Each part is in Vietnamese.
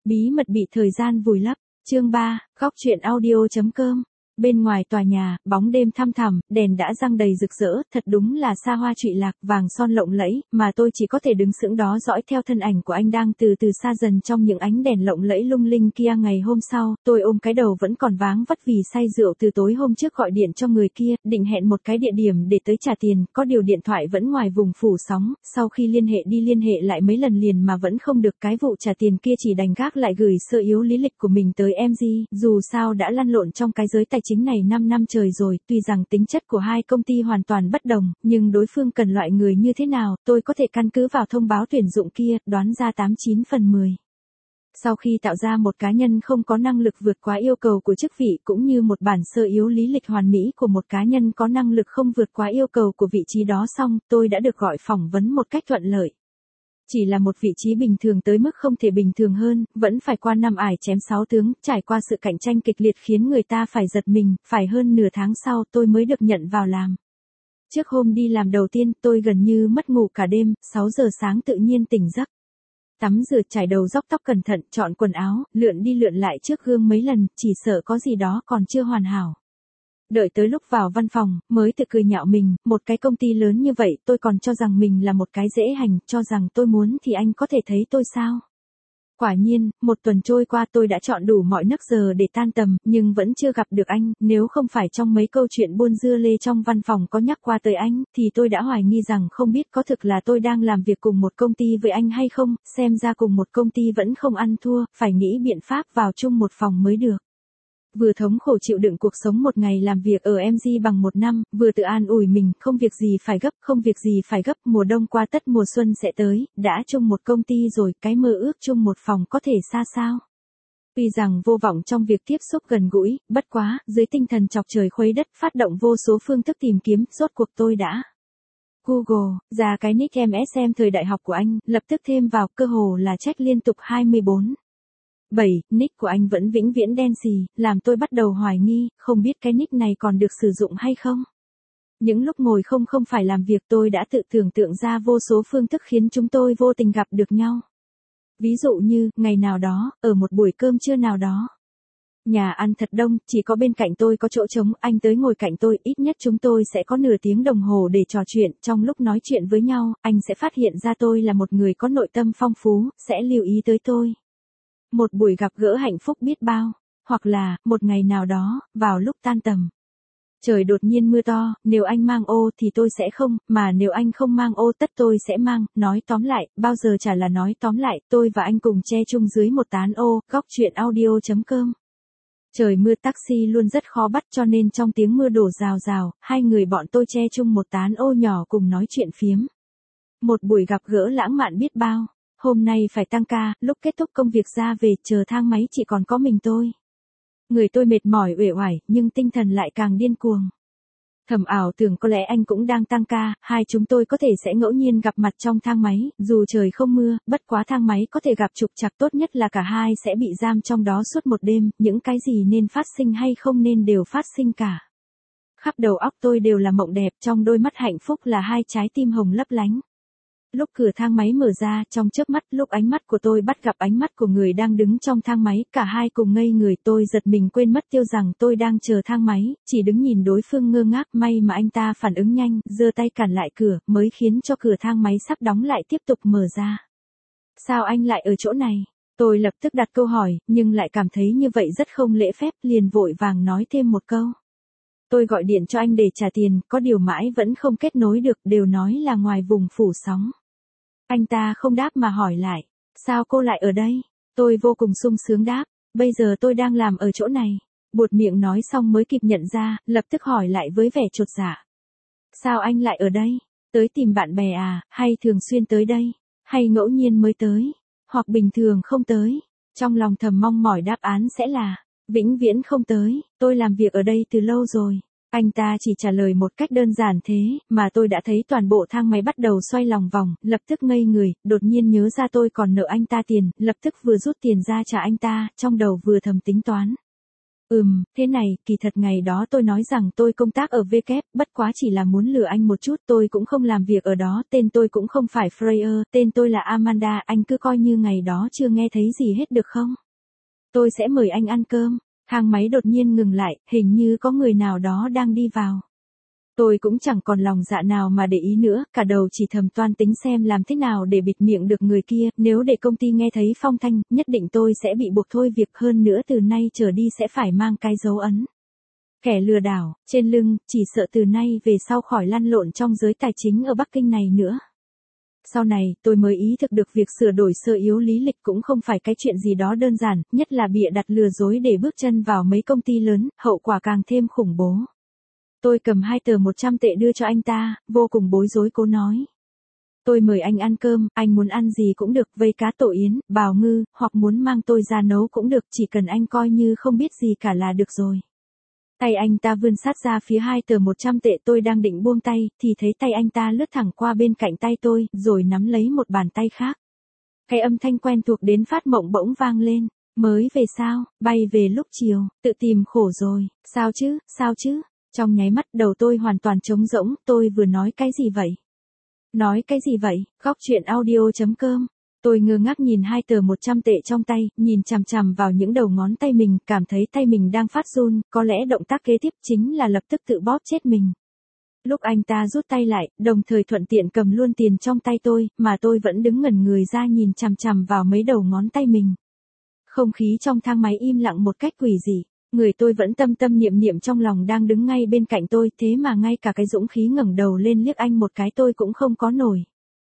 Bí mật bị thời gian vùi lấp. Chương 3, góc truyện audio.com. Bên ngoài tòa nhà, bóng đêm thăm thẳm, đèn đã răng đầy rực rỡ, thật đúng là xa hoa trụy lạc, vàng son lộng lẫy, mà tôi chỉ có thể đứng sững đó dõi theo thân ảnh của anh đang từ từ xa dần trong những ánh đèn lộng lẫy lung linh kia. Ngày hôm sau, tôi ôm cái đầu vẫn còn váng vất vì say rượu từ tối hôm trước gọi điện cho người kia, định hẹn một cái địa điểm để tới trả tiền, có điều điện thoại vẫn ngoài vùng phủ sóng, sau khi liên hệ đi liên hệ lại mấy lần liền mà vẫn không được, cái vụ trả tiền kia chỉ đành gác lại gửi sơ yếu lý lịch của mình tới MG, dù sao đã lăn lộn trong cái giới tài chính này 5 năm trời rồi, tuy rằng tính chất của hai công ty hoàn toàn bất đồng, nhưng đối phương cần loại người như thế nào, tôi có thể căn cứ vào thông báo tuyển dụng kia, đoán ra 89 phần 10. Sau khi tạo ra một cá nhân không có năng lực vượt quá yêu cầu của chức vị cũng như một bản sơ yếu lý lịch hoàn mỹ của một cá nhân có năng lực không vượt quá yêu cầu của vị trí đó xong, tôi đã được gọi phỏng vấn một cách thuận lợi. Chỉ là một vị trí bình thường tới mức không thể bình thường hơn, vẫn phải qua 5 ải chém 6 tướng, trải qua sự cạnh tranh kịch liệt khiến người ta phải giật mình, phải hơn nửa tháng sau tôi mới được nhận vào làm. Trước hôm đi làm đầu tiên, tôi gần như mất ngủ cả đêm, 6 giờ sáng tự nhiên tỉnh giấc. Tắm rửa, chải đầu, róc tóc cẩn thận, chọn quần áo, lượn đi lượn lại trước gương mấy lần, chỉ sợ có gì đó còn chưa hoàn hảo. Đợi tới lúc vào văn phòng, mới tự cười nhạo mình, một cái công ty lớn như vậy tôi còn cho rằng mình là một cái dễ hành, cho rằng tôi muốn thì anh có thể thấy tôi sao. Quả nhiên, một tuần trôi qua tôi đã chọn đủ mọi nấc giờ để tan tầm, nhưng vẫn chưa gặp được anh, nếu không phải trong mấy câu chuyện buôn dưa lê trong văn phòng có nhắc qua tới anh, thì tôi đã hoài nghi rằng không biết có thực là tôi đang làm việc cùng một công ty với anh hay không, xem ra cùng một công ty vẫn không ăn thua, phải nghĩ biện pháp vào chung một phòng mới được. Vừa thống khổ chịu đựng cuộc sống một ngày làm việc ở MG bằng 1 năm, vừa tự an ủi mình, không việc gì phải gấp, không việc gì phải gấp, mùa đông qua tất mùa xuân sẽ tới, đã chung một công ty rồi, cái mơ ước chung một phòng có thể xa sao. Tuy rằng vô vọng trong việc tiếp xúc gần gũi, bất quá, dưới tinh thần chọc trời khuấy đất, phát động vô số phương thức tìm kiếm, rốt cuộc tôi đã Google, ra cái nick MSM thời đại học của anh, lập tức thêm vào, cơ hồ là check liên tục 24/7, nick của anh vẫn vĩnh viễn đen xì, làm tôi bắt đầu hoài nghi, không biết cái nick này còn được sử dụng hay không. Những lúc ngồi không phải làm việc tôi đã tự tưởng tượng ra vô số phương thức khiến chúng tôi vô tình gặp được nhau. Ví dụ như, ngày nào đó, ở một buổi cơm trưa nào đó. Nhà ăn thật đông, chỉ có bên cạnh tôi có chỗ trống, anh tới ngồi cạnh tôi, ít nhất chúng tôi sẽ có nửa tiếng đồng hồ để trò chuyện, trong lúc nói chuyện với nhau, anh sẽ phát hiện ra tôi là một người có nội tâm phong phú, sẽ lưu ý tới tôi. Một buổi gặp gỡ hạnh phúc biết bao, hoặc là, một ngày nào đó, vào lúc tan tầm. Trời đột nhiên mưa to, nếu anh mang ô thì tôi sẽ không, mà nếu anh không mang ô tất tôi sẽ mang, nói tóm lại, bao giờ chả là nói tóm lại, tôi và anh cùng che chung dưới một tán ô, góc truyện audio.com. Trời mưa taxi luôn rất khó bắt cho nên trong tiếng mưa đổ rào rào, hai người bọn tôi che chung một tán ô nhỏ cùng nói chuyện phiếm. Một buổi gặp gỡ lãng mạn biết bao. Hôm nay phải tăng ca, lúc kết thúc công việc ra về, chờ thang máy chỉ còn có mình tôi. Người tôi mệt mỏi uể oải, nhưng tinh thần lại càng điên cuồng. Thầm ảo tưởng có lẽ anh cũng đang tăng ca, hai chúng tôi có thể sẽ ngẫu nhiên gặp mặt trong thang máy, dù trời không mưa, bất quá thang máy có thể gặp trục trặc, tốt nhất là cả hai sẽ bị giam trong đó suốt một đêm, những cái gì nên phát sinh hay không nên đều phát sinh cả. Khắp đầu óc tôi đều là mộng đẹp, trong đôi mắt hạnh phúc là hai trái tim hồng lấp lánh. Lúc cửa thang máy mở ra, trong chớp mắt, lúc ánh mắt của tôi bắt gặp ánh mắt của người đang đứng trong thang máy, cả hai cùng ngây người, tôi giật mình quên mất tiêu rằng tôi đang chờ thang máy, chỉ đứng nhìn đối phương ngơ ngác, may mà anh ta phản ứng nhanh, giơ tay cản lại cửa, mới khiến cho cửa thang máy sắp đóng lại tiếp tục mở ra. Sao anh lại ở chỗ này? Tôi lập tức đặt câu hỏi, nhưng lại cảm thấy như vậy rất không lễ phép, liền vội vàng nói thêm một câu. Tôi gọi điện cho anh để trả tiền, có điều mãi vẫn không kết nối được, đều nói là ngoài vùng phủ sóng. Anh ta không đáp mà hỏi lại, sao cô lại ở đây? Tôi vô cùng sung sướng đáp, bây giờ tôi đang làm ở chỗ này. Buột miệng nói xong mới kịp nhận ra, lập tức hỏi lại với vẻ chột dạ. Sao anh lại ở đây? Tới tìm bạn bè à, hay thường xuyên tới đây? Hay ngẫu nhiên mới tới? Hoặc bình thường không tới? Trong lòng thầm mong mỏi đáp án sẽ là, vĩnh viễn không tới, tôi làm việc ở đây từ lâu rồi. Anh ta chỉ trả lời một cách đơn giản thế, mà tôi đã thấy toàn bộ thang máy bắt đầu xoay lòng vòng, lập tức ngây người, đột nhiên nhớ ra tôi còn nợ anh ta tiền, lập tức vừa rút tiền ra trả anh ta, trong đầu vừa thầm tính toán. Thế này, kỳ thật ngày đó tôi nói rằng tôi công tác ở W, bất quá chỉ là muốn lừa anh một chút, tôi cũng không làm việc ở đó, tên tôi cũng không phải Freya, tên tôi là Amanda, anh cứ coi như ngày đó chưa nghe thấy gì hết được không? Tôi sẽ mời anh ăn cơm. Thang máy đột nhiên ngừng lại, hình như có người nào đó đang đi vào. Tôi cũng chẳng còn lòng dạ nào mà để ý nữa, cả đầu chỉ thầm toan tính xem làm thế nào để bịt miệng được người kia, nếu để công ty nghe thấy phong thanh, nhất định tôi sẽ bị buộc thôi việc, hơn nữa từ nay trở đi sẽ phải mang cái dấu ấn kẻ lừa đảo trên lưng, chỉ sợ từ nay về sau khỏi lăn lộn trong giới tài chính ở Bắc Kinh này nữa. Sau này, tôi mới ý thức được việc sửa đổi sơ yếu lý lịch cũng không phải cái chuyện gì đó đơn giản, nhất là bịa đặt lừa dối để bước chân vào mấy công ty lớn, hậu quả càng thêm khủng bố. Tôi cầm 2 tờ 100 tệ đưa cho anh ta, vô cùng bối rối cố nói. Tôi mời anh ăn cơm, anh muốn ăn gì cũng được, vây cá tổ yến, bào ngư, hoặc muốn mang tôi ra nấu cũng được, chỉ cần anh coi như không biết gì cả là được rồi. Tay anh ta vươn sát ra phía 2 tờ 100 tệ, tôi đang định buông tay, thì thấy tay anh ta lướt thẳng qua bên cạnh tay tôi, rồi nắm lấy một bàn tay khác. Cái âm thanh quen thuộc đến phát mộng bỗng vang lên. Mới về sao, bay về lúc chiều, tự tìm khổ rồi, sao chứ? Trong nháy mắt đầu tôi hoàn toàn trống rỗng, tôi vừa nói cái gì vậy? Nói cái gì vậy? Góc chuyện audio.com. Tôi ngơ ngác nhìn 2 tờ 100 tệ trong tay, nhìn chằm chằm vào những đầu ngón tay mình, cảm thấy tay mình đang phát run, có lẽ động tác kế tiếp chính là lập tức tự bóp chết mình. Lúc anh ta rút tay lại, đồng thời thuận tiện cầm luôn tiền trong tay tôi, mà tôi vẫn đứng ngẩn người ra nhìn chằm chằm vào mấy đầu ngón tay mình. Không khí trong thang máy im lặng một cách quỷ dị. Người tôi vẫn tâm tâm niệm niệm trong lòng đang đứng ngay bên cạnh tôi, thế mà ngay cả cái dũng khí ngẩng đầu lên liếc anh một cái tôi cũng không có nổi.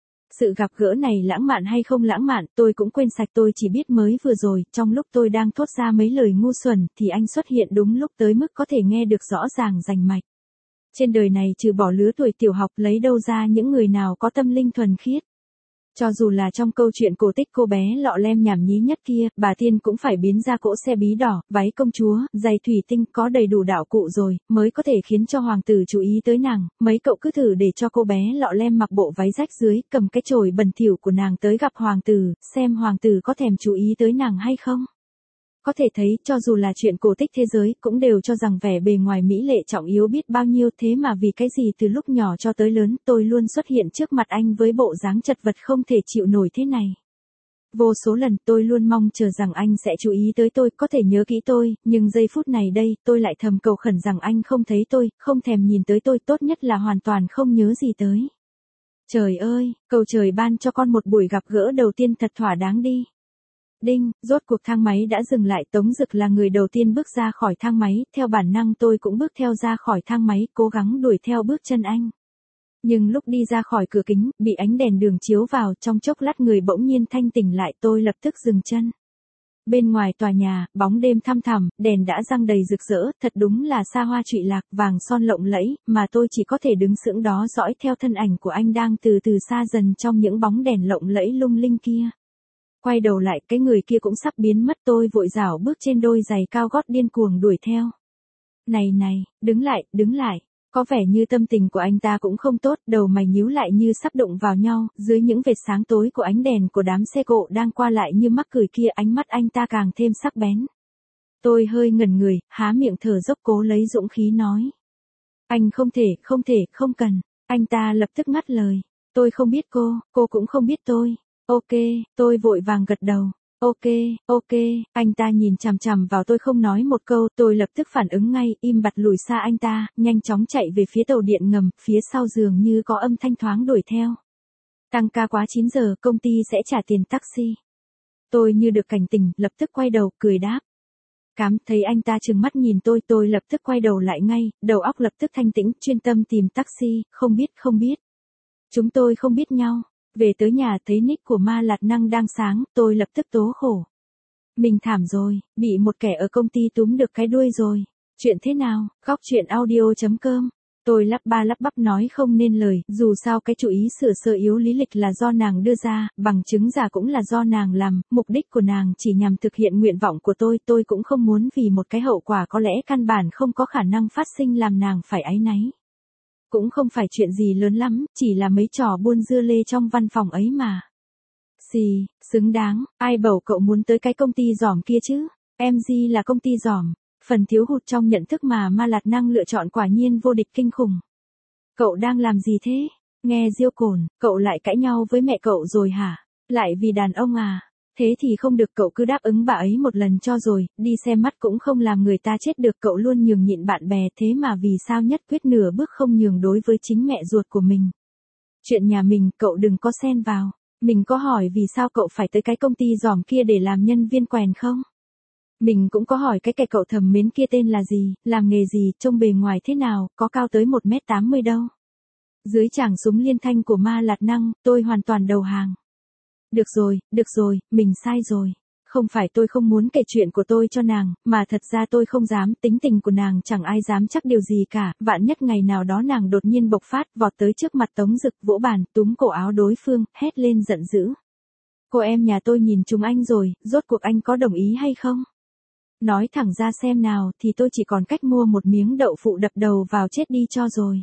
Sự gặp gỡ này lãng mạn hay không lãng mạn, tôi cũng quên sạch, tôi chỉ biết mới vừa rồi, trong lúc tôi đang thốt ra mấy lời ngu xuẩn, thì anh xuất hiện đúng lúc tới mức có thể nghe được rõ ràng rành mạch. Trên đời này trừ bỏ lứa tuổi tiểu học, lấy đâu ra những người nào có tâm linh thuần khiết. Cho dù là trong câu chuyện cổ tích cô bé lọ lem nhảm nhí nhất kia, bà Tiên cũng phải biến ra cỗ xe bí đỏ, váy công chúa, giày thủy tinh, có đầy đủ đạo cụ rồi, mới có thể khiến cho hoàng tử chú ý tới nàng. Mấy cậu cứ thử để cho cô bé lọ lem mặc bộ váy rách dưới, cầm cái chổi bẩn thỉu của nàng tới gặp hoàng tử, xem hoàng tử có thèm chú ý tới nàng hay không. Có thể thấy, cho dù là chuyện cổ tích thế giới, cũng đều cho rằng vẻ bề ngoài mỹ lệ trọng yếu biết bao nhiêu, thế mà vì cái gì từ lúc nhỏ cho tới lớn, tôi luôn xuất hiện trước mặt anh với bộ dáng chật vật không thể chịu nổi thế này. Vô số lần tôi luôn mong chờ rằng anh sẽ chú ý tới tôi, có thể nhớ kỹ tôi, nhưng giây phút này đây, tôi lại thầm cầu khẩn rằng anh không thấy tôi, không thèm nhìn tới tôi, tốt nhất là hoàn toàn không nhớ gì tới. Trời ơi, cầu trời ban cho con một buổi gặp gỡ đầu tiên thật thỏa đáng đi. Đinh, rốt cuộc thang máy đã dừng lại, Tống Dực là người đầu tiên bước ra khỏi thang máy, theo bản năng tôi cũng bước theo ra khỏi thang máy, cố gắng đuổi theo bước chân anh. Nhưng lúc đi ra khỏi cửa kính, bị ánh đèn đường chiếu vào, trong chốc lát người bỗng nhiên thanh tỉnh lại, tôi lập tức dừng chân. Bên ngoài tòa nhà, bóng đêm thăm thẳm, đèn đã răng đầy rực rỡ, thật đúng là xa hoa trụy lạc, vàng son lộng lẫy, mà tôi chỉ có thể đứng sững đó dõi theo thân ảnh của anh đang từ từ xa dần trong những bóng đèn lộng lẫy lung linh kia. Quay đầu lại, cái người kia cũng sắp biến mất, tôi vội rảo bước trên đôi giày cao gót điên cuồng đuổi theo. Này, đứng lại, có vẻ như tâm tình của anh ta cũng không tốt, đầu mày nhíu lại như sắp đụng vào nhau, dưới những vệt sáng tối của ánh đèn của đám xe cộ đang qua lại như mắc cười kia, ánh mắt anh ta càng thêm sắc bén. Tôi hơi ngẩn người, há miệng thở dốc cố lấy dũng khí nói. Anh không cần, anh ta lập tức ngắt lời. Tôi không biết cô cũng không biết tôi. Ok, tôi vội vàng gật đầu. Ok, anh ta nhìn chằm chằm vào tôi không nói một câu, tôi lập tức phản ứng ngay, im bặt lùi xa anh ta, nhanh chóng chạy về phía tàu điện ngầm, phía sau dường như có âm thanh thoáng đuổi theo. Tăng ca quá 9 giờ, công ty sẽ trả tiền taxi. Tôi như được cảnh tỉnh, lập tức quay đầu, cười đáp. Thấy anh ta trừng mắt nhìn tôi lập tức quay đầu lại ngay, đầu óc lập tức thanh tĩnh, chuyên tâm tìm taxi, không biết. Chúng tôi không biết nhau. Về tới nhà thấy nick của Ma Lạt Năng đang sáng, tôi lập tức tố khổ. Mình thảm rồi, bị một kẻ ở công ty túm được cái đuôi rồi. Chuyện thế nào? Góc chuyện audio.com. Tôi lắp ba lắp bắp nói không nên lời, dù sao cái chủ ý sửa sơ yếu lý lịch là do nàng đưa ra, bằng chứng giả cũng là do nàng làm, mục đích của nàng chỉ nhằm thực hiện nguyện vọng của tôi cũng không muốn vì một cái hậu quả có lẽ căn bản không có khả năng phát sinh làm nàng phải áy náy. Cũng không phải chuyện gì lớn lắm, chỉ là mấy trò buôn dưa lê trong văn phòng ấy mà. Xứng đáng, ai bảo cậu muốn tới cái công ty giỏm kia chứ? MG là công ty giỏm. Phần thiếu hụt trong nhận thức mà Ma Lạt Năng lựa chọn quả nhiên vô địch kinh khủng. Cậu đang làm gì thế? Nghe Diêu Cổn, cậu lại cãi nhau với mẹ cậu rồi hả? Lại vì đàn ông à? Thế thì không được, cậu cứ đáp ứng bà ấy một lần cho rồi, đi xem mắt cũng không làm người ta chết được, cậu luôn nhường nhịn bạn bè, thế mà vì sao nhất quyết nửa bước không nhường đối với chính mẹ ruột của mình. Chuyện nhà mình cậu đừng có xen vào. Mình có hỏi vì sao cậu phải tới cái công ty giòm kia để làm nhân viên quèn không? Mình cũng có hỏi cái kẻ cậu thầm mến kia tên là gì, làm nghề gì, trông bề ngoài thế nào, có cao tới 1m80 đâu. Dưới tràng súng liên thanh của Ma Lạt Năng, tôi hoàn toàn đầu hàng. Được rồi, mình sai rồi. Không phải tôi không muốn kể chuyện của tôi cho nàng, mà thật ra tôi không dám, tính tình của nàng chẳng ai dám chắc điều gì cả, vạn nhất ngày nào đó nàng đột nhiên bộc phát, vọt tới trước mặt Tống Dực, vỗ bàn, túm cổ áo đối phương, hét lên giận dữ. Cô em nhà tôi nhìn chúng anh rồi, rốt cuộc anh có đồng ý hay không? Nói thẳng ra xem nào, thì tôi chỉ còn cách mua một miếng đậu phụ đập đầu vào chết đi cho rồi.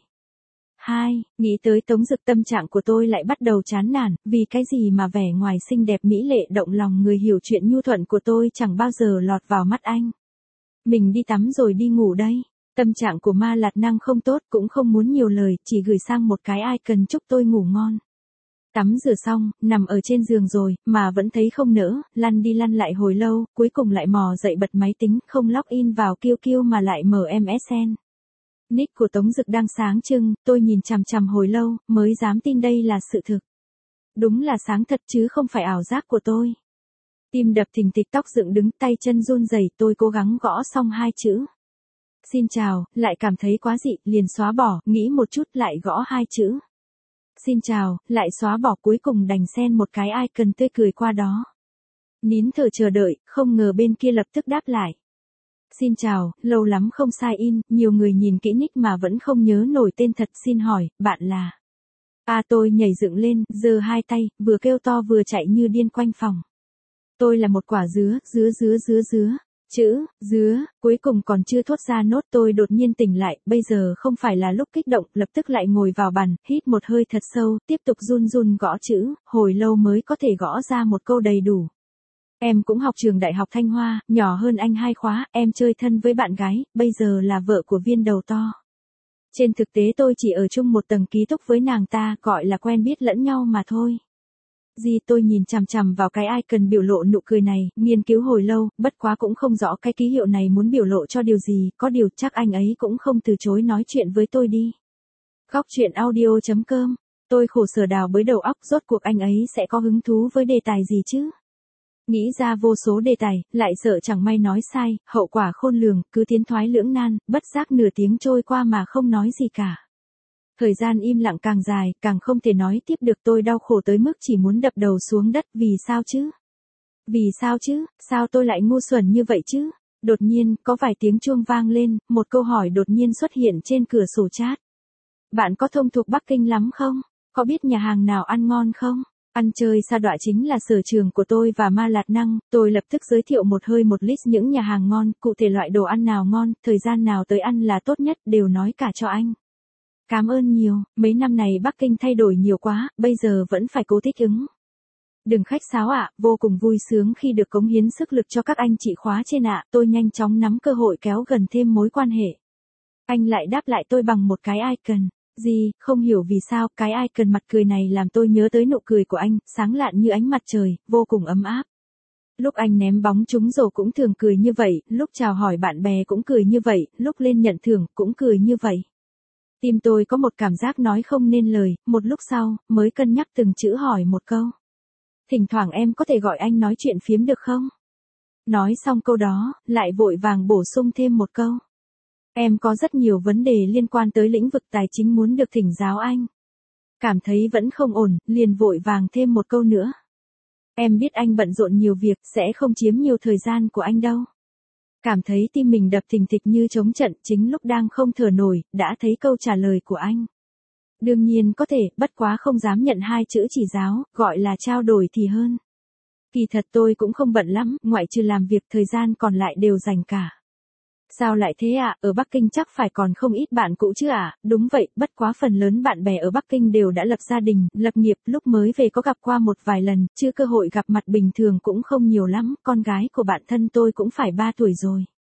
Nghĩ tới Tống Dực tâm trạng của tôi lại bắt đầu chán nản, vì cái gì mà vẻ ngoài xinh đẹp mỹ lệ động lòng người hiểu chuyện nhu thuận của tôi chẳng bao giờ lọt vào mắt anh. Mình đi tắm rồi đi ngủ đây. Tâm trạng của Ma Lạt Năng không tốt, cũng không muốn nhiều lời, chỉ gửi sang một cái icon chúc tôi ngủ ngon. Tắm rửa xong, nằm ở trên giường rồi, mà vẫn thấy không nỡ, lăn đi lăn lại hồi lâu, cuối cùng lại mò dậy bật máy tính, không login vào QQ mà lại mở MSN. Nick của Tống Dực đang sáng trưng, tôi nhìn chằm chằm hồi lâu, mới dám tin đây là sự thực. Đúng là sáng thật chứ không phải ảo giác của tôi. Tim đập thình thịch, tóc dựng đứng, tay chân run rẩy, tôi cố gắng gõ xong 2 chữ. Xin chào, lại cảm thấy quá dị, liền xóa bỏ, nghĩ một chút lại gõ 2 chữ. Xin chào, lại xóa bỏ, cuối cùng đành xen một cái icon tươi cười qua đó. Nín thở chờ đợi, không ngờ bên kia lập tức đáp lại. Xin chào, lâu lắm không sign in, nhiều người nhìn kỹ nick mà vẫn không nhớ nổi tên thật, xin hỏi, bạn là... Tôi nhảy dựng lên, giơ 2 tay, vừa kêu to vừa chạy như điên quanh phòng. Tôi là một quả dứa, chữ, dứa, cuối cùng còn chưa thốt ra nốt tôi đột nhiên tỉnh lại, bây giờ không phải là lúc kích động, lập tức lại ngồi vào bàn, hít một hơi thật sâu, tiếp tục run run gõ chữ, hồi lâu mới có thể gõ ra một câu đầy đủ. Em cũng học trường Đại học Thanh Hoa, nhỏ hơn anh 2 khóa, em chơi thân với bạn gái, bây giờ là vợ của viên đầu to. Trên thực tế tôi chỉ ở chung một tầng ký túc với nàng ta, gọi là quen biết lẫn nhau mà thôi. Tôi nhìn chằm chằm vào cái icon biểu lộ nụ cười này, nghiên cứu hồi lâu, bất quá cũng không rõ cái ký hiệu này muốn biểu lộ cho điều gì, có điều chắc anh ấy cũng không từ chối nói chuyện với tôi đi. Góc truyện audio.com, tôi khổ sở đào bới đầu óc, rốt cuộc anh ấy sẽ có hứng thú với đề tài gì chứ? Nghĩ ra vô số đề tài, lại sợ chẳng may nói sai, hậu quả khôn lường, cứ tiến thoái lưỡng nan, bất giác nửa tiếng trôi qua mà không nói gì cả. Thời gian im lặng càng dài, càng không thể nói tiếp được, tôi đau khổ tới mức chỉ muốn đập đầu xuống đất, vì sao chứ? Sao tôi lại ngu xuẩn như vậy chứ? Đột nhiên, có vài tiếng chuông vang lên, một câu hỏi đột nhiên xuất hiện trên cửa sổ chat. Bạn có thông thuộc Bắc Kinh lắm không? Có biết nhà hàng nào ăn ngon không? Ăn chơi sa đọa chính là sở trường của tôi và Ma Lạt Năng, tôi lập tức giới thiệu một list những nhà hàng ngon, cụ thể loại đồ ăn nào ngon, thời gian nào tới ăn là tốt nhất, đều nói cả cho anh. Cảm ơn nhiều, mấy năm này Bắc Kinh thay đổi nhiều quá, bây giờ vẫn phải cố thích ứng. Đừng khách sáo ạ, vô cùng vui sướng khi được cống hiến sức lực cho các anh chị khóa trên ạ, tôi nhanh chóng nắm cơ hội kéo gần thêm mối quan hệ. Anh lại đáp lại tôi bằng một cái icon. Không hiểu vì sao, cái icon mặt cười này làm tôi nhớ tới nụ cười của anh, sáng lạn như ánh mặt trời, vô cùng ấm áp. Lúc anh ném bóng trúng rổ cũng thường cười như vậy, lúc chào hỏi bạn bè cũng cười như vậy, lúc lên nhận thưởng cũng cười như vậy. Tim tôi có một cảm giác nói không nên lời, một lúc sau, mới cân nhắc từng chữ hỏi một câu. Thỉnh thoảng em có thể gọi anh nói chuyện phiếm được không? Nói xong câu đó, lại vội vàng bổ sung thêm một câu. Em có rất nhiều vấn đề liên quan tới lĩnh vực tài chính muốn được thỉnh giáo anh. Cảm thấy vẫn không ổn, liền vội vàng thêm một câu nữa. Em biết anh bận rộn nhiều việc, sẽ không chiếm nhiều thời gian của anh đâu. Cảm thấy tim mình đập thình thịch như trống trận, chính lúc đang không thở nổi, đã thấy câu trả lời của anh. Đương nhiên có thể, bất quá không dám nhận 2 chữ chỉ giáo, gọi là trao đổi thì hơn. Kỳ thật tôi cũng không bận lắm, ngoại trừ làm việc, thời gian còn lại đều dành cả. Sao lại thế ạ, ở Bắc Kinh chắc phải còn không ít bạn cũ chứ ạ? Đúng vậy, bất quá phần lớn bạn bè ở Bắc Kinh đều đã lập gia đình, lập nghiệp, lúc mới về có gặp qua một vài lần, chứ cơ hội gặp mặt bình thường cũng không nhiều lắm, con gái của bạn thân tôi cũng phải 3 tuổi rồi.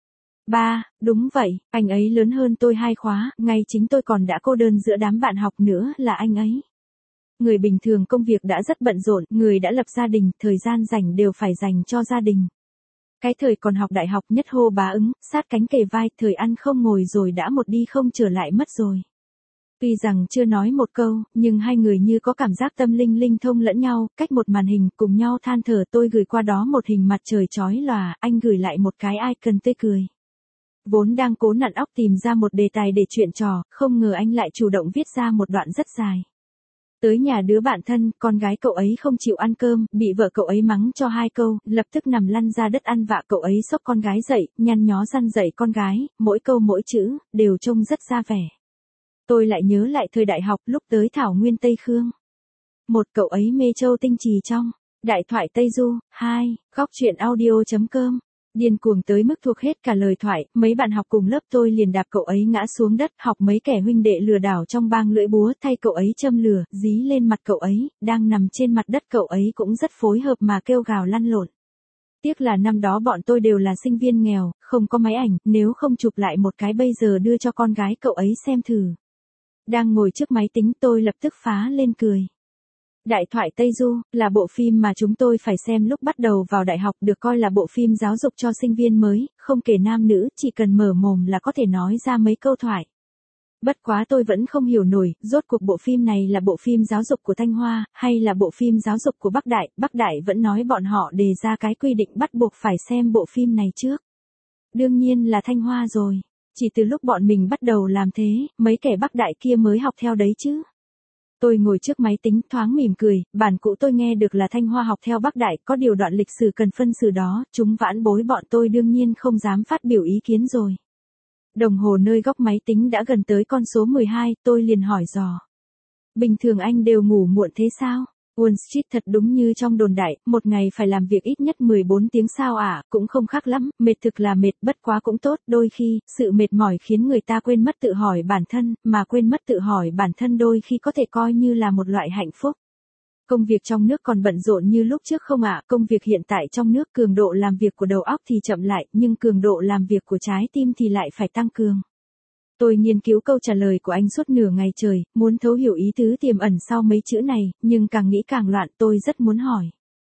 Ba, đúng vậy, anh ấy lớn hơn tôi 2 khóa, ngay chính tôi còn đã cô đơn giữa đám bạn học nữa là anh ấy. Người bình thường công việc đã rất bận rộn, người đã lập gia đình, thời gian rảnh đều phải dành cho gia đình. Cái thời còn học đại học nhất hô bá ứng, sát cánh kề vai, thời ăn không ngồi rồi đã một đi không trở lại mất rồi. Tuy rằng chưa nói một câu, nhưng hai người như có cảm giác tâm linh linh thông lẫn nhau, cách một màn hình, cùng nhau than thở. Tôi gửi qua đó một hình mặt trời chói lòa, anh gửi lại một cái icon tươi cười. Vốn đang cố nặn óc tìm ra một đề tài để chuyện trò, không ngờ anh lại chủ động viết ra một đoạn rất dài. Tới nhà đứa bạn thân, con gái cậu ấy không chịu ăn cơm, bị vợ cậu ấy mắng cho 2 câu, lập tức nằm lăn ra đất ăn vạ. Cậu ấy xốc con gái dậy, nhăn nhó răn dậy con gái, mỗi câu mỗi chữ, đều trông rất ra vẻ. Tôi lại nhớ lại thời đại học lúc tới Thảo Nguyên Tây Khương. Một, cậu ấy mê châu tinh trì trong Đại thoại Tây Du. 2, góc truyện audio.com. Điên cuồng tới mức thuộc hết cả lời thoại, mấy bạn học cùng lớp tôi liền đạp cậu ấy ngã xuống đất, học mấy kẻ huynh đệ lừa đảo trong bang lưỡi búa thay cậu ấy châm lửa, dí lên mặt cậu ấy, đang nằm trên mặt đất cậu ấy cũng rất phối hợp mà kêu gào lăn lộn. Tiếc là năm đó bọn tôi đều là sinh viên nghèo, không có máy ảnh, nếu không chụp lại một cái bây giờ đưa cho con gái cậu ấy xem thử. Đang ngồi trước máy tính tôi lập tức phá lên cười. Đại thoại Tây Du là bộ phim mà chúng tôi phải xem lúc bắt đầu vào đại học, được coi là bộ phim giáo dục cho sinh viên mới, không kể nam nữ, chỉ cần mở mồm là có thể nói ra mấy câu thoại. Bất quá tôi vẫn không hiểu nổi, rốt cuộc bộ phim này là bộ phim giáo dục của Thanh Hoa, hay là bộ phim giáo dục của Bắc Đại vẫn nói bọn họ đề ra cái quy định bắt buộc phải xem bộ phim này trước. Đương nhiên là Thanh Hoa rồi. Chỉ từ lúc bọn mình bắt đầu làm thế, mấy kẻ Bắc Đại kia mới học theo đấy chứ. Tôi ngồi trước máy tính thoáng mỉm cười, bản cũ tôi nghe được là Thanh Hoa học theo Bắc Đại, có điều đoạn lịch sử cần phân xử đó, chúng vãn bối bọn tôi đương nhiên không dám phát biểu ý kiến rồi. Đồng hồ nơi góc máy tính đã gần tới con số 12, tôi liền hỏi dò. Bình thường anh đều ngủ muộn thế sao? Wall Street thật đúng như trong đồn đại, một ngày phải làm việc ít nhất 14 tiếng sao ạ, cũng không khác lắm, mệt thực là mệt, bất quá cũng tốt, đôi khi, sự mệt mỏi khiến người ta quên mất tự hỏi bản thân, mà quên mất tự hỏi bản thân đôi khi có thể coi như là một loại hạnh phúc. Công việc trong nước còn bận rộn như lúc trước không ạ? Công việc hiện tại trong nước cường độ làm việc của đầu óc thì chậm lại, nhưng cường độ làm việc của trái tim thì lại phải tăng cường. Tôi nghiên cứu câu trả lời của anh suốt nửa ngày trời, muốn thấu hiểu ý tứ tiềm ẩn sau mấy chữ này, nhưng càng nghĩ càng loạn, tôi rất muốn hỏi.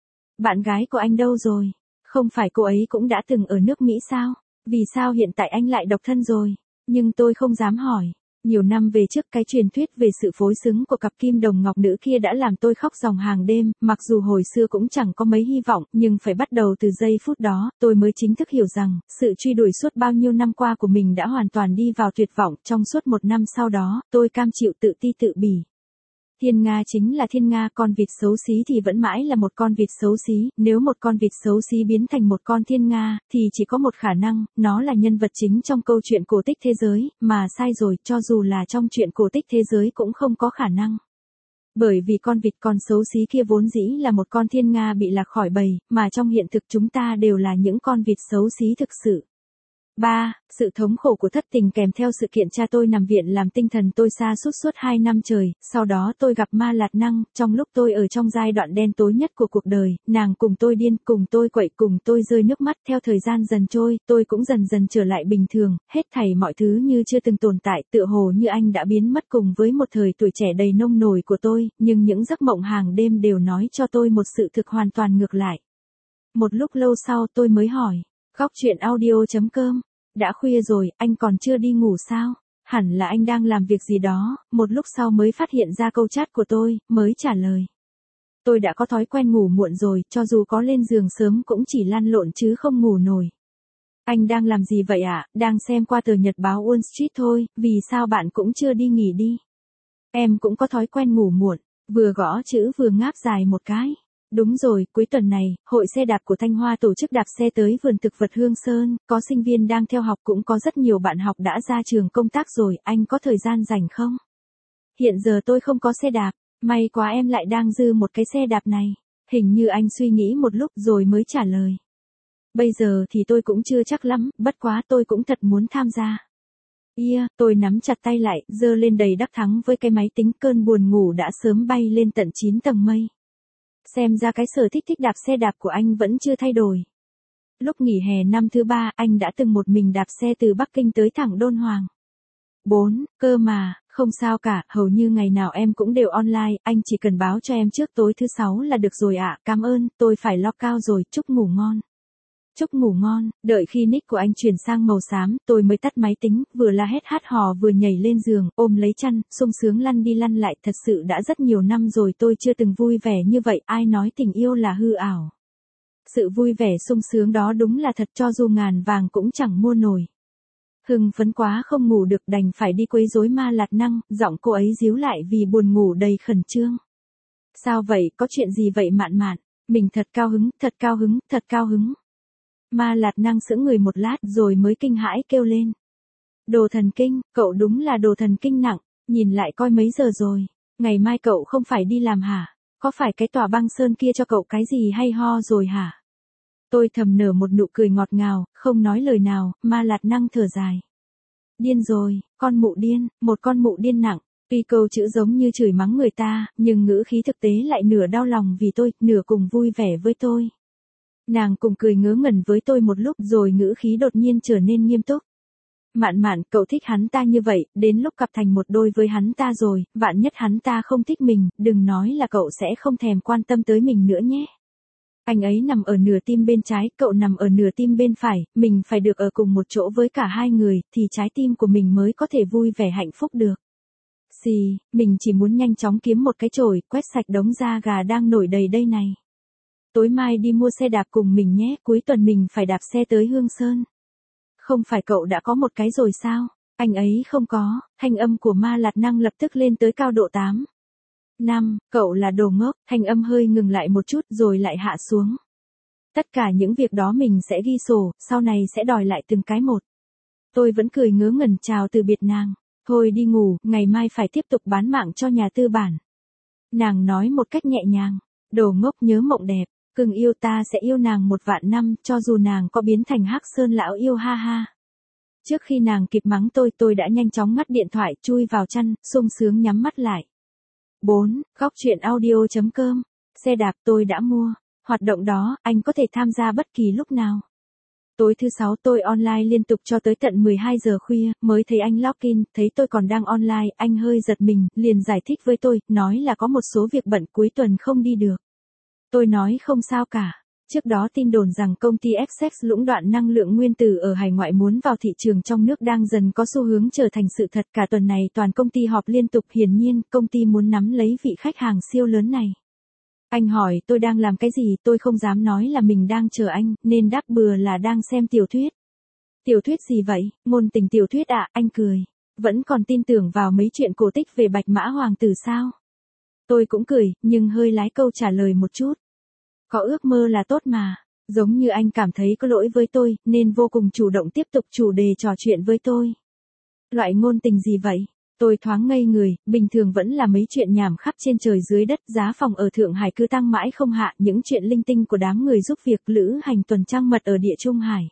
Bạn gái của anh đâu rồi? Không phải cô ấy cũng đã từng ở nước Mỹ sao? Vì sao hiện tại anh lại độc thân rồi? Nhưng tôi không dám hỏi. Nhiều năm về trước, cái truyền thuyết về sự phối xứng của cặp kim đồng ngọc nữ kia đã làm tôi khóc ròng hàng đêm, mặc dù hồi xưa cũng chẳng có mấy hy vọng, nhưng phải bắt đầu từ giây phút đó, tôi mới chính thức hiểu rằng, sự truy đuổi suốt bao nhiêu năm qua của mình đã hoàn toàn đi vào tuyệt vọng. Trong suốt 1 năm sau đó, tôi cam chịu tự ti tự bỉ. Thiên Nga chính là thiên Nga, con vịt xấu xí thì vẫn mãi là một con vịt xấu xí, nếu một con vịt xấu xí biến thành một con thiên Nga, thì chỉ có một khả năng, nó là nhân vật chính trong câu chuyện cổ tích thế giới, mà sai rồi, cho dù là trong chuyện cổ tích thế giới cũng không có khả năng. Bởi vì con vịt con xấu xí kia vốn dĩ là một con thiên Nga bị lạc khỏi bầy, mà trong hiện thực chúng ta đều là những con vịt xấu xí thực sự. 3. Sự thống khổ của thất tình kèm theo sự kiện cha tôi nằm viện làm tinh thần tôi sa sút suốt 2 năm trời, sau đó tôi gặp Ma Lạt Năng, trong lúc tôi ở trong giai đoạn đen tối nhất của cuộc đời, nàng cùng tôi điên, cùng tôi quậy, cùng tôi rơi nước mắt. Theo thời gian dần trôi, tôi cũng dần dần trở lại bình thường, hết thảy mọi thứ như chưa từng tồn tại, tựa hồ như anh đã biến mất cùng với một thời tuổi trẻ đầy nông nổi của tôi, nhưng những giấc mộng hàng đêm đều nói cho tôi một sự thực hoàn toàn ngược lại. Một lúc lâu sau tôi mới hỏi, góc truyện audio.com. Đã khuya rồi, anh còn chưa đi ngủ sao? Hẳn là anh đang làm việc gì đó, một lúc sau mới phát hiện ra câu chat của tôi, mới trả lời. Tôi đã có thói quen ngủ muộn rồi, cho dù có lên giường sớm cũng chỉ lăn lộn chứ không ngủ nổi. Anh đang làm gì vậy ạ? Đang xem qua tờ nhật báo Wall Street thôi, vì sao bạn cũng chưa đi nghỉ đi? Em cũng có thói quen ngủ muộn, vừa gõ chữ vừa ngáp dài một cái. Đúng rồi, cuối tuần này, hội xe đạp của Thanh Hoa tổ chức đạp xe tới vườn thực vật Hương Sơn, có sinh viên đang theo học, cũng có rất nhiều bạn học đã ra trường công tác rồi, anh có thời gian rảnh không? Hiện giờ tôi không có xe đạp, may quá em lại đang dư một cái xe đạp này. Hình như anh suy nghĩ một lúc rồi mới trả lời. Bây giờ thì tôi cũng chưa chắc lắm, bất quá tôi cũng thật muốn tham gia. Tôi nắm chặt tay lại, giơ lên đầy đắc thắng với cái máy tính, cơn buồn ngủ đã sớm bay lên tận 9 tầng mây. Xem ra cái sở thích đạp xe đạp của anh vẫn chưa thay đổi. Lúc nghỉ hè năm thứ 3, anh đã từng một mình đạp xe từ Bắc Kinh tới thẳng Đôn Hoàng. 4. Cơ mà, không sao cả, hầu như ngày nào em cũng đều online, anh chỉ cần báo cho em trước tối thứ 6 là được rồi ạ, cảm ơn, tôi phải lock out rồi, chúc ngủ ngon. Chúc ngủ ngon, đợi khi nick của anh chuyển sang màu xám, tôi mới tắt máy tính, vừa la hét hát hò vừa nhảy lên giường, ôm lấy chăn, sung sướng lăn đi lăn lại, thật sự đã rất nhiều năm rồi tôi chưa từng vui vẻ như vậy, ai nói tình yêu là hư ảo. Sự vui vẻ sung sướng đó đúng là thật, cho dù ngàn vàng cũng chẳng mua nổi. Hưng phấn quá không ngủ được, đành phải đi quấy rối Ma Lạt Năng, giọng cô ấy díu lại vì buồn ngủ đầy khẩn trương. Sao vậy, có chuyện gì vậy Mạn Mạn? Mình thật cao hứng, thật cao hứng, thật cao hứng. Ma Lạt Năng sững người một lát rồi mới kinh hãi kêu lên. Đồ thần kinh, cậu đúng là đồ thần kinh nặng, nhìn lại coi mấy giờ rồi, ngày mai cậu không phải đi làm hả? Có phải cái tòa băng sơn kia cho cậu cái gì hay ho rồi hả? Tôi thầm nở một nụ cười ngọt ngào, không nói lời nào, Ma Lạt Năng thở dài. Điên rồi, con mụ điên, một con mụ điên nặng. Tuy câu chữ giống như chửi mắng người ta, nhưng ngữ khí thực tế lại nửa đau lòng vì tôi, nửa cùng vui vẻ với tôi. Nàng cùng cười ngớ ngẩn với tôi một lúc rồi ngữ khí đột nhiên trở nên nghiêm túc. Mạn Mạn, cậu thích hắn ta như vậy, đến lúc cặp thành một đôi với hắn ta rồi, vạn nhất hắn ta không thích mình, đừng nói là cậu sẽ không thèm quan tâm tới mình nữa nhé. Anh ấy nằm ở nửa tim bên trái, cậu nằm ở nửa tim bên phải, mình phải được ở cùng một chỗ với cả hai người, thì trái tim của mình mới có thể vui vẻ hạnh phúc được. Xì, mình chỉ muốn nhanh chóng kiếm một cái chổi, quét sạch đống da gà đang nổi đầy đây này. Tối mai đi mua xe đạp cùng mình nhé, cuối tuần mình phải đạp xe tới Hương Sơn. Không phải cậu đã có một cái rồi sao? Anh ấy không có, thanh âm của Ma Lạt Năng lập tức lên tới cao độ 8. 5, cậu là đồ ngốc, thanh âm hơi ngừng lại một chút rồi lại hạ xuống. Tất cả những việc đó mình sẽ ghi sổ, sau này sẽ đòi lại từng cái một. Tôi vẫn cười ngớ ngẩn chào từ biệt nàng. Thôi đi ngủ, ngày mai phải tiếp tục bán mạng cho nhà tư bản. Nàng nói một cách nhẹ nhàng. Đồ ngốc nhớ mộng đẹp, cưng yêu ta sẽ yêu nàng 1.000.000 năm, cho dù nàng có biến thành Hắc Sơn lão yêu ha ha. Trước khi nàng kịp mắng tôi đã nhanh chóng ngắt điện thoại, chui vào chăn, sung sướng nhắm mắt lại. 4. Góc truyện audio.com. Xe đạp tôi đã mua. Hoạt động đó, anh có thể tham gia bất kỳ lúc nào. Tối thứ 6 tôi online liên tục cho tới tận 12 giờ khuya, mới thấy anh login, thấy tôi còn đang online, anh hơi giật mình, liền giải thích với tôi, nói là có một số việc bận cuối tuần không đi được. Tôi nói không sao cả. Trước đó tin đồn rằng công ty Essex lũng đoạn năng lượng nguyên tử ở hải ngoại muốn vào thị trường trong nước đang dần có xu hướng trở thành sự thật. Cả tuần này toàn công ty họp liên tục, hiển nhiên công ty muốn nắm lấy vị khách hàng siêu lớn này. Anh hỏi tôi đang làm cái gì, tôi không dám nói là mình đang chờ anh, nên đáp bừa là đang xem tiểu thuyết. Tiểu thuyết gì vậy? Ngôn tình tiểu thuyết ạ, anh cười. Vẫn còn tin tưởng vào mấy chuyện cổ tích về Bạch Mã Hoàng tử sao? Tôi cũng cười, nhưng hơi lái câu trả lời một chút. Có ước mơ là tốt mà. Giống như anh cảm thấy có lỗi với tôi, nên vô cùng chủ động tiếp tục chủ đề trò chuyện với tôi. Loại ngôn tình gì vậy? Tôi thoáng ngây người, bình thường vẫn là mấy chuyện nhảm khắp trên trời dưới đất, giá phòng ở Thượng Hải cứ tăng mãi không hạ, những chuyện linh tinh của đám người giúp việc lữ hành tuần trăng mật ở Địa Trung Hải.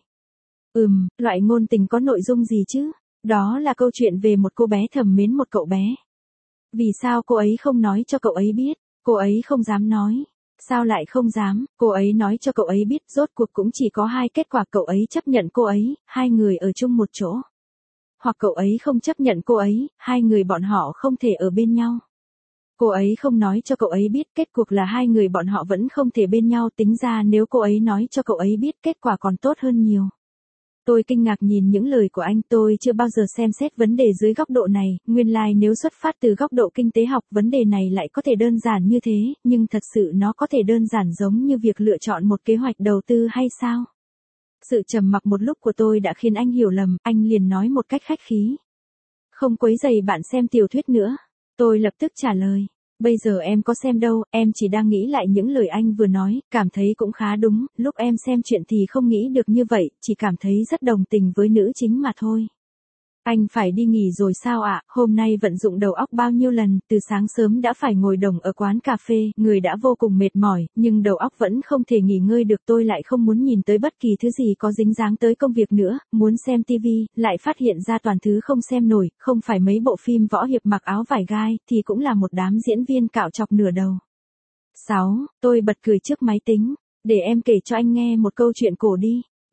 Loại ngôn tình có nội dung gì chứ? Đó là câu chuyện về một cô bé thầm mến một cậu bé. Vì sao cô ấy không nói cho cậu ấy biết? Cô ấy không dám nói. Sao lại không dám? Cô ấy nói cho cậu ấy biết, rốt cuộc cũng chỉ có hai kết quả, cậu ấy chấp nhận cô ấy, hai người ở chung một chỗ. Hoặc cậu ấy không chấp nhận cô ấy, hai người bọn họ không thể ở bên nhau. Cô ấy không nói cho cậu ấy biết, kết cục là hai người bọn họ vẫn không thể bên nhau, tính ra nếu cô ấy nói cho cậu ấy biết, kết quả còn tốt hơn nhiều. Tôi kinh ngạc nhìn những lời của anh, tôi chưa bao giờ xem xét vấn đề dưới góc độ này, nguyên lai nếu xuất phát từ góc độ kinh tế học, vấn đề này lại có thể đơn giản như thế, nhưng thật sự nó có thể đơn giản giống như việc lựa chọn một kế hoạch đầu tư hay sao? Sự trầm mặc một lúc của tôi đã khiến anh hiểu lầm, anh liền nói một cách khách khí. Không quấy rầy bạn xem tiểu thuyết nữa. Tôi lập tức trả lời. Bây giờ em có xem đâu, em chỉ đang nghĩ lại những lời anh vừa nói, cảm thấy cũng khá đúng, lúc em xem chuyện thì không nghĩ được như vậy, chỉ cảm thấy rất đồng tình với nữ chính mà thôi. Anh phải đi nghỉ rồi sao ạ? Hôm nay vận dụng đầu óc bao nhiêu lần, từ sáng sớm đã phải ngồi đồng ở quán cà phê, người đã vô cùng mệt mỏi, nhưng đầu óc vẫn không thể nghỉ ngơi được. Tôi lại không muốn nhìn tới bất kỳ thứ gì có dính dáng tới công việc nữa, muốn xem tivi, lại phát hiện ra toàn thứ không xem nổi, không phải mấy bộ phim võ hiệp mặc áo vải gai, thì cũng là một đám diễn viên cạo chọc nửa đầu. 6. Tôi bật cười trước máy tính. Để em kể cho anh nghe một câu chuyện cổ đi.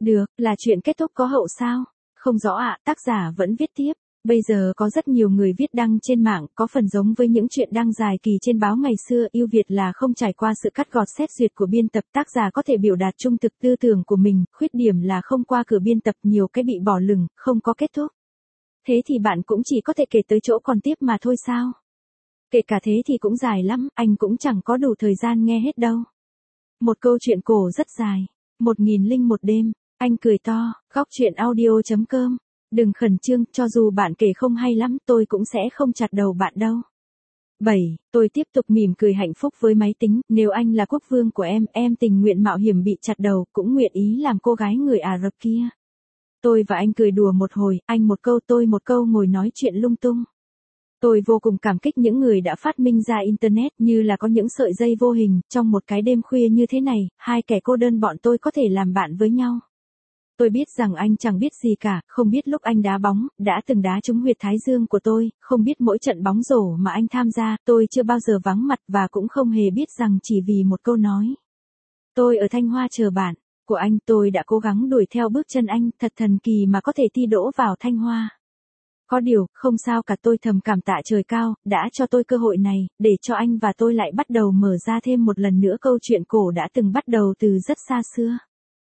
Được, là chuyện kết thúc có hậu sao? Không rõ ạ, tác giả vẫn viết tiếp. Bây giờ có rất nhiều người viết đăng trên mạng, có phần giống với những chuyện đăng dài kỳ trên báo ngày xưa, ưu việt là không trải qua sự cắt gọt xét duyệt của biên tập, tác giả có thể biểu đạt trung thực tư tưởng của mình, khuyết điểm là không qua cửa biên tập, nhiều cái bị bỏ lửng, không có kết thúc. Thế thì bạn cũng chỉ có thể kể tới chỗ còn tiếp mà thôi sao? Kể cả thế thì cũng dài lắm, anh cũng chẳng có đủ thời gian nghe hết đâu. Một câu chuyện cổ rất dài. 1001 đêm. Anh cười to, góc chuyện audio.com. Đừng khẩn trương, cho dù bạn kể không hay lắm, tôi cũng sẽ không chặt đầu bạn đâu. 7. Tôi tiếp tục mỉm cười hạnh phúc với máy tính, nếu anh là quốc vương của em tình nguyện mạo hiểm bị chặt đầu, cũng nguyện ý làm cô gái người Ả Rập kia. Tôi và anh cười đùa một hồi, anh một câu tôi một câu ngồi nói chuyện lung tung. Tôi vô cùng cảm kích những người đã phát minh ra Internet, như là có những sợi dây vô hình, trong một cái đêm khuya như thế này, hai kẻ cô đơn bọn tôi có thể làm bạn với nhau. Tôi biết rằng anh chẳng biết gì cả, không biết lúc anh đá bóng, đã từng đá trúng huyệt thái dương của tôi, không biết mỗi trận bóng rổ mà anh tham gia, tôi chưa bao giờ vắng mặt và cũng không hề biết rằng chỉ vì một câu nói. Tôi ở Thanh Hoa chờ bạn, của anh tôi đã cố gắng đuổi theo bước chân anh, thật thần kỳ mà có thể thi đỗ vào Thanh Hoa. Có điều, không sao cả tôi thầm cảm tạ trời cao, đã cho tôi cơ hội này, để cho anh và tôi lại bắt đầu mở ra thêm một lần nữa câu chuyện cổ đã từng bắt đầu từ rất xa xưa.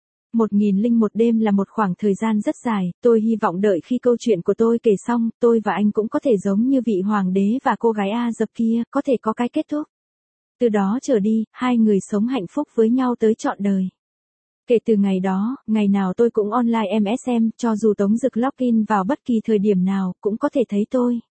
1001 đêm là một khoảng thời gian rất dài, tôi hy vọng đợi khi câu chuyện của tôi kể xong, tôi và anh cũng có thể giống như vị hoàng đế và cô gái Ả Rập kia, có thể có cái kết thúc. Từ đó trở đi, hai người sống hạnh phúc với nhau tới trọn đời. Kể từ ngày đó, ngày nào tôi cũng online MSM, cho dù Tống Dực login vào bất kỳ thời điểm nào, cũng có thể thấy tôi.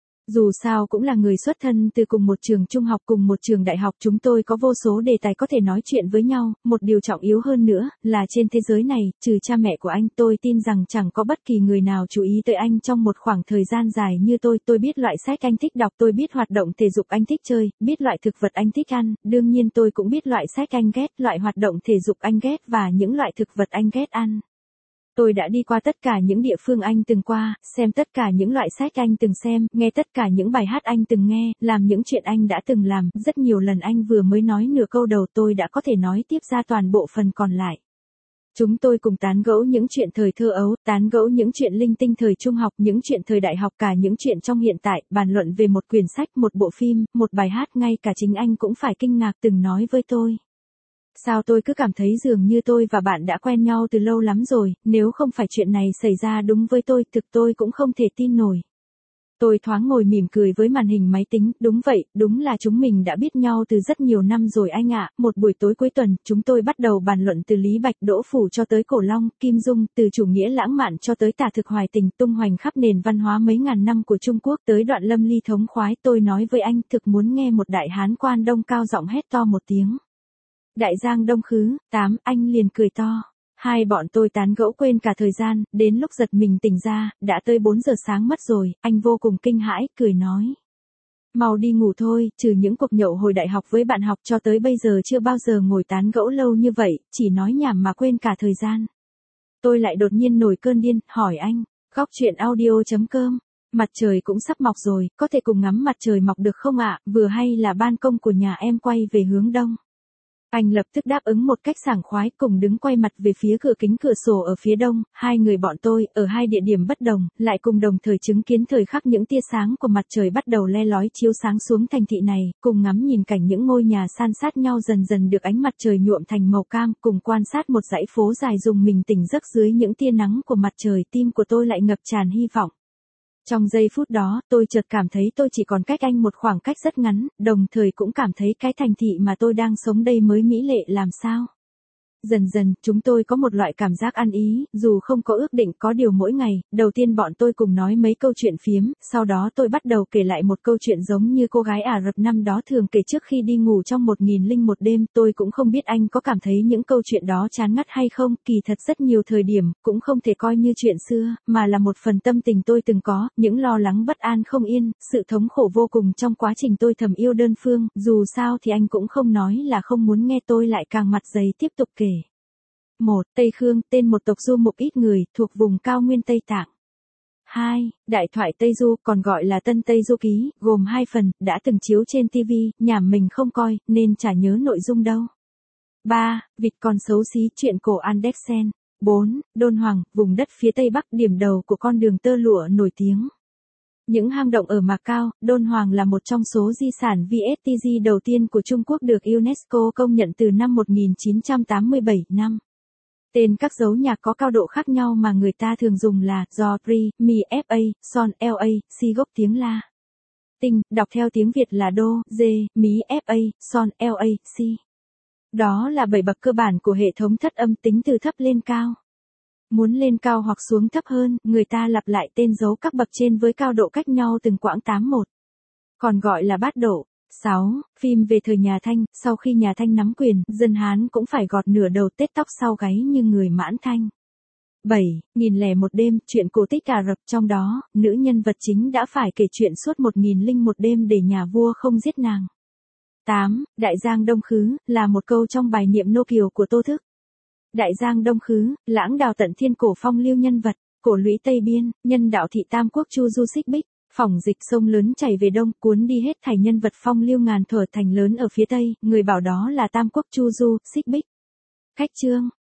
Dù sao cũng là người xuất thân từ cùng một trường trung học cùng một trường đại học, chúng tôi có vô số đề tài có thể nói chuyện với nhau, một điều trọng yếu hơn nữa, là trên thế giới này, trừ cha mẹ của anh, tôi tin rằng chẳng có bất kỳ người nào chú ý tới anh trong một khoảng thời gian dài như tôi biết loại sách anh thích đọc, tôi biết hoạt động thể dục anh thích chơi, biết loại thực vật anh thích ăn, đương nhiên tôi cũng biết loại sách anh ghét, loại hoạt động thể dục anh ghét và những loại thực vật anh ghét ăn. Tôi đã đi qua tất cả những địa phương anh từng qua, xem tất cả những loại sách anh từng xem, nghe tất cả những bài hát anh từng nghe, làm những chuyện anh đã từng làm, rất nhiều lần anh vừa mới nói nửa câu đầu tôi đã có thể nói tiếp ra toàn bộ phần còn lại. Chúng tôi cùng tán gẫu những chuyện thời thơ ấu, tán gẫu những chuyện linh tinh thời trung học, những chuyện thời đại học, cả những chuyện trong hiện tại, bàn luận về một quyển sách, một bộ phim, một bài hát, ngay cả chính anh cũng phải kinh ngạc từng nói với tôi. Sao tôi cứ cảm thấy dường như tôi và bạn đã quen nhau từ lâu lắm rồi, nếu không phải chuyện này xảy ra đúng với tôi, thực tôi cũng không thể tin nổi. Tôi thoáng ngồi mỉm cười với màn hình máy tính, đúng vậy, đúng là chúng mình đã biết nhau từ rất nhiều năm rồi anh ạ. Một buổi tối cuối tuần, chúng tôi bắt đầu bàn luận từ Lý Bạch Đỗ Phủ cho tới Cổ Long, Kim Dung, từ chủ nghĩa lãng mạn cho tới tả thực hoài tình, tung hoành khắp nền văn hóa mấy ngàn năm của Trung Quốc tới đoạn lâm ly thống khoái. Tôi nói với anh, thực muốn nghe một đại hán quan đông cao giọng hét to một tiếng. Đại Giang Đông Khứ, 8, anh liền cười to. Hai bọn tôi tán gẫu quên cả thời gian, đến lúc giật mình tỉnh ra, đã tới 4 giờ sáng mất rồi, anh vô cùng kinh hãi, cười nói. Mau đi ngủ thôi, trừ những cuộc nhậu hồi đại học với bạn học cho tới bây giờ chưa bao giờ ngồi tán gẫu lâu như vậy, chỉ nói nhảm mà quên cả thời gian. Tôi lại đột nhiên nổi cơn điên, hỏi anh, góc chuyện audio.com, mặt trời cũng sắp mọc rồi, có thể cùng ngắm mặt trời mọc được không ạ, vừa hay là ban công của nhà em quay về hướng đông. Anh lập tức đáp ứng một cách sảng khoái, cùng đứng quay mặt về phía cửa kính cửa sổ ở phía đông, hai người bọn tôi, ở hai địa điểm bất đồng, lại cùng đồng thời chứng kiến thời khắc những tia sáng của mặt trời bắt đầu le lói chiếu sáng xuống thành thị này, cùng ngắm nhìn cảnh những ngôi nhà san sát nhau dần dần được ánh mặt trời nhuộm thành màu cam, cùng quan sát một dãy phố dài dùng mình tỉnh giấc dưới những tia nắng của mặt trời, tim của tôi lại ngập tràn hy vọng. Trong giây phút đó, tôi chợt cảm thấy tôi chỉ còn cách anh một khoảng cách rất ngắn, đồng thời cũng cảm thấy cái thành thị mà tôi đang sống đây mới mỹ lệ làm sao. Dần dần, chúng tôi có một loại cảm giác ăn ý, dù không có ước định, có điều mỗi ngày, đầu tiên bọn tôi cùng nói mấy câu chuyện phiếm, sau đó tôi bắt đầu kể lại một câu chuyện giống như cô gái Ả Rập năm đó thường kể trước khi đi ngủ trong 1001 đêm, tôi cũng không biết anh có cảm thấy những câu chuyện đó chán ngắt hay không, kỳ thật rất nhiều thời điểm, cũng không thể coi như chuyện xưa, mà là một phần tâm tình tôi từng có, những lo lắng bất an không yên, sự thống khổ vô cùng trong quá trình tôi thầm yêu đơn phương, dù sao thì anh cũng không nói là không muốn nghe, tôi lại càng mặt dày tiếp tục kể. 1. Tây Khương, tên một tộc du mục ít người, thuộc vùng cao nguyên Tây Tạng. 2. Đại thoại Tây Du, còn gọi là Tân Tây Du Ký, gồm 2 phần, đã từng chiếu trên TV, nhảm mình không coi, nên chả nhớ nội dung đâu. 3. Vịt con xấu xí, chuyện cổ Andersen. 4. Đôn Hoàng, vùng đất phía tây bắc điểm đầu của con đường tơ lụa nổi tiếng. Những hang động ở Macau, Đôn Hoàng là một trong số di sản VSTG đầu tiên của Trung Quốc được UNESCO công nhận từ năm 1987 năm. Tên các dấu nhạc có cao độ khác nhau mà người ta thường dùng là do, re, mi, fa, son, la, si gốc tiếng La. Tinh, đọc theo tiếng Việt là đô, dê, mí, fa, son, la, si. Đó là 7 bậc cơ bản của hệ thống thất âm tính từ thấp lên cao. Muốn lên cao hoặc xuống thấp hơn, người ta lặp lại tên dấu các bậc trên với cao độ cách nhau từng quãng 81. Còn gọi là bát độ. 6. Phim về thời nhà Thanh, sau khi nhà Thanh nắm quyền, dân Hán cũng phải gọt nửa đầu tết tóc sau gáy như người Mãn Thanh. 7. Nghìn lẻ một đêm, chuyện cổ tích Ả Rập, trong đó, nữ nhân vật chính đã phải kể chuyện suốt 1001 đêm để nhà vua không giết nàng. 8. Đại giang đông khứ, là một câu trong bài niệm nô kiều của Tô Thức. Đại giang đông khứ, lãng đào tận thiên, cổ phong lưu nhân vật, cổ lũy Tây Biên, nhân đạo thị tam quốc chu du xích bích, phỏng dịch sông lớn chảy về đông, cuốn đi hết thảy nhân vật phong lưu ngàn thuở thành lớn ở phía tây, người bảo đó là tam quốc chu du, xích bích. Cách chương